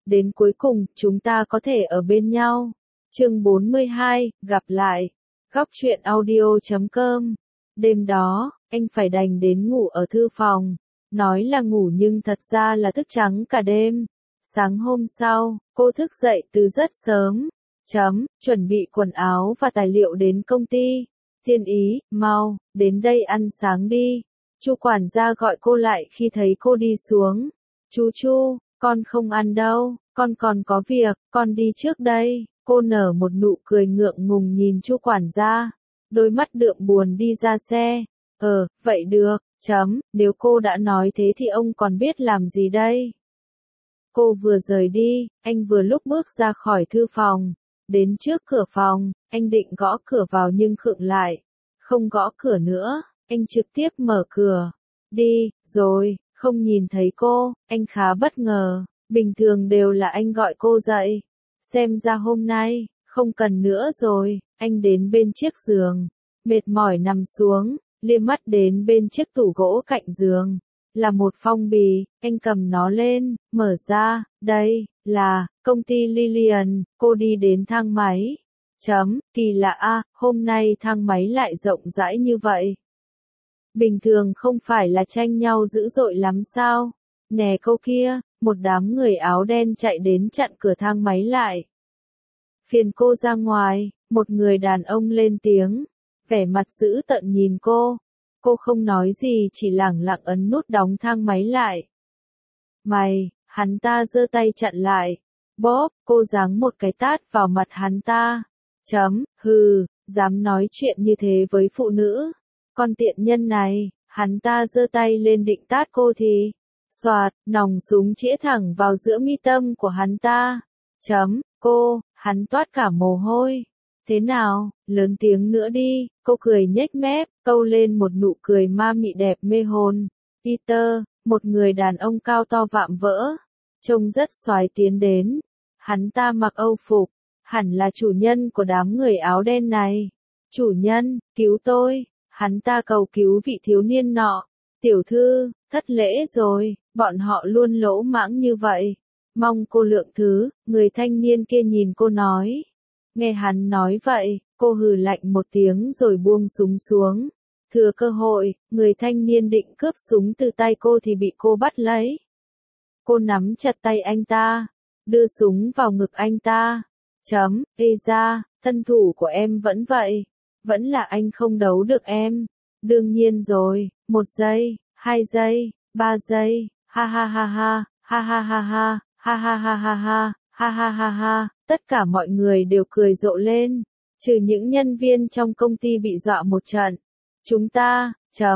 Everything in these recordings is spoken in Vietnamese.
đến cuối cùng, chúng ta có thể ở bên nhau. Chương 42, gặp lại. Góc truyện audio.com. Đêm đó, anh phải đành đến ngủ ở thư phòng. Nói là ngủ nhưng thật ra là thức trắng cả đêm. Sáng hôm sau, cô thức dậy từ rất sớm. Chuẩn bị quần áo và tài liệu đến công ty. Thiên Ý, mau, đến đây ăn sáng đi. Chu quản gia gọi cô lại khi thấy cô đi xuống. Chu, con không ăn đâu, con còn có việc, con đi trước đây. Cô nở một nụ cười ngượng ngùng nhìn Chu quản gia. Đôi mắt đượm buồn đi ra xe. Vậy được, nếu cô đã nói thế thì ông còn biết làm gì đây? Cô vừa rời đi, anh vừa lúc bước ra khỏi thư phòng. Đến trước cửa phòng, anh định gõ cửa vào nhưng khựng lại. Không gõ cửa nữa, anh trực tiếp mở cửa. Đi, rồi, không nhìn thấy cô, anh khá bất ngờ. Bình thường đều là anh gọi cô dậy. Xem ra hôm nay, không cần nữa rồi. Anh đến bên chiếc giường, mệt mỏi nằm xuống, liếc mắt đến bên chiếc tủ gỗ cạnh giường. Là một phong bì, anh cầm nó lên, mở ra, đây, là, công ty Lilian, cô đi đến thang máy. Kỳ lạ a, hôm nay thang máy lại rộng rãi như vậy. Bình thường không phải là tranh nhau dữ dội lắm sao? Nè câu kia, một đám người áo đen chạy đến chặn cửa thang máy lại. Phiền cô ra ngoài, một người đàn ông lên tiếng, vẻ mặt dữ tợn nhìn cô. Cô không nói gì chỉ lẳng lặng ấn nút đóng thang máy lại. Mày, hắn ta giơ tay chặn lại. Bóp, cô giáng một cái tát vào mặt hắn ta. Hừ, dám nói chuyện như thế với phụ nữ. Con tiện nhân này, hắn ta giơ tay lên định tát cô thì. Xoạt, nòng súng chĩa thẳng vào giữa mi tâm của hắn ta. Hắn toát cả mồ hôi. Thế nào, lớn tiếng nữa đi, cô cười nhếch mép, câu lên một nụ cười ma mị đẹp mê hồn. Peter, một người đàn ông cao to vạm vỡ, trông rất xoái tiến đến. Hắn ta mặc âu phục, hẳn là chủ nhân của đám người áo đen này. Chủ nhân, cứu tôi, hắn ta cầu cứu vị thiếu niên nọ. Tiểu thư, thất lễ rồi, bọn họ luôn lỗ mãng như vậy. Mong cô lượng thứ, người thanh niên kia nhìn cô nói. Nghe hắn nói vậy, cô hừ lạnh một tiếng rồi buông súng xuống. Thừa cơ hội, người thanh niên định cướp súng từ tay cô thì bị cô bắt lấy. Cô nắm chặt tay anh ta, đưa súng vào ngực anh ta. Ê ra, thân thủ của em vẫn vậy. Vẫn là anh không đấu được em. Đương nhiên rồi, 1 giây, 2 giây, 3 giây, ha ha ha ha, ha ha ha ha, ha ha ha ha ha, ha ha ha ha, tất cả mọi người đều cười rộ lên, trừ những nhân viên trong công ty bị dọa một trận. Chúng ta,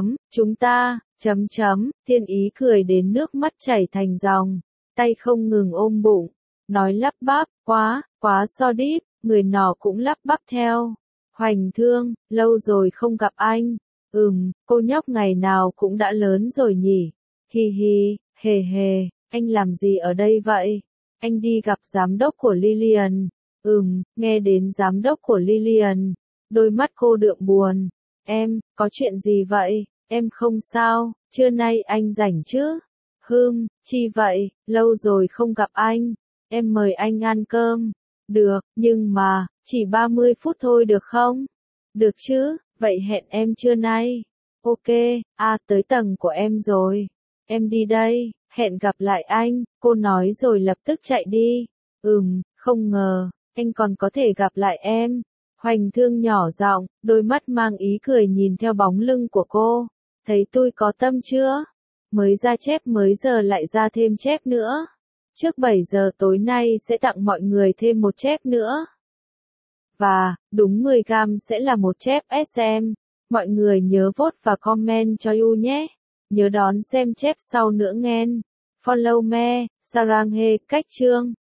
Thiên Ý cười đến nước mắt chảy thành dòng, tay không ngừng ôm bụng, nói lắp bắp, quá so đít, người nọ cũng lắp bắp theo. Hoành Thương, lâu rồi không gặp anh. Cô nhóc ngày nào cũng đã lớn rồi nhỉ. Hi hi, hề hề, anh làm gì ở đây vậy? Anh đi gặp giám đốc của Lilian. Nghe đến giám đốc của Lilian, đôi mắt cô đượm buồn. Em, có chuyện gì vậy? Em không sao, trưa nay anh rảnh chứ? Chi vậy, lâu rồi không gặp anh. Em mời anh ăn cơm. Được, nhưng mà, chỉ 30 phút thôi được không? Được chứ, vậy hẹn em trưa nay. Ok, tới tầng của em rồi. Em đi đây, hẹn gặp lại anh, cô nói rồi lập tức chạy đi. Không ngờ, anh còn có thể gặp lại em. Hoành Thương nhỏ giọng, đôi mắt mang ý cười nhìn theo bóng lưng của cô. Thấy tôi có tâm chưa? Mới ra chép mới giờ lại ra thêm chép nữa. Trước 7 giờ tối nay sẽ tặng mọi người thêm một chép nữa. Và, đúng 10 gam sẽ là một chép SM. Mọi người nhớ vote và comment cho You nhé. Nhớ đón xem chép sau nữa nghen. Follow me, Saranghe, cách chương.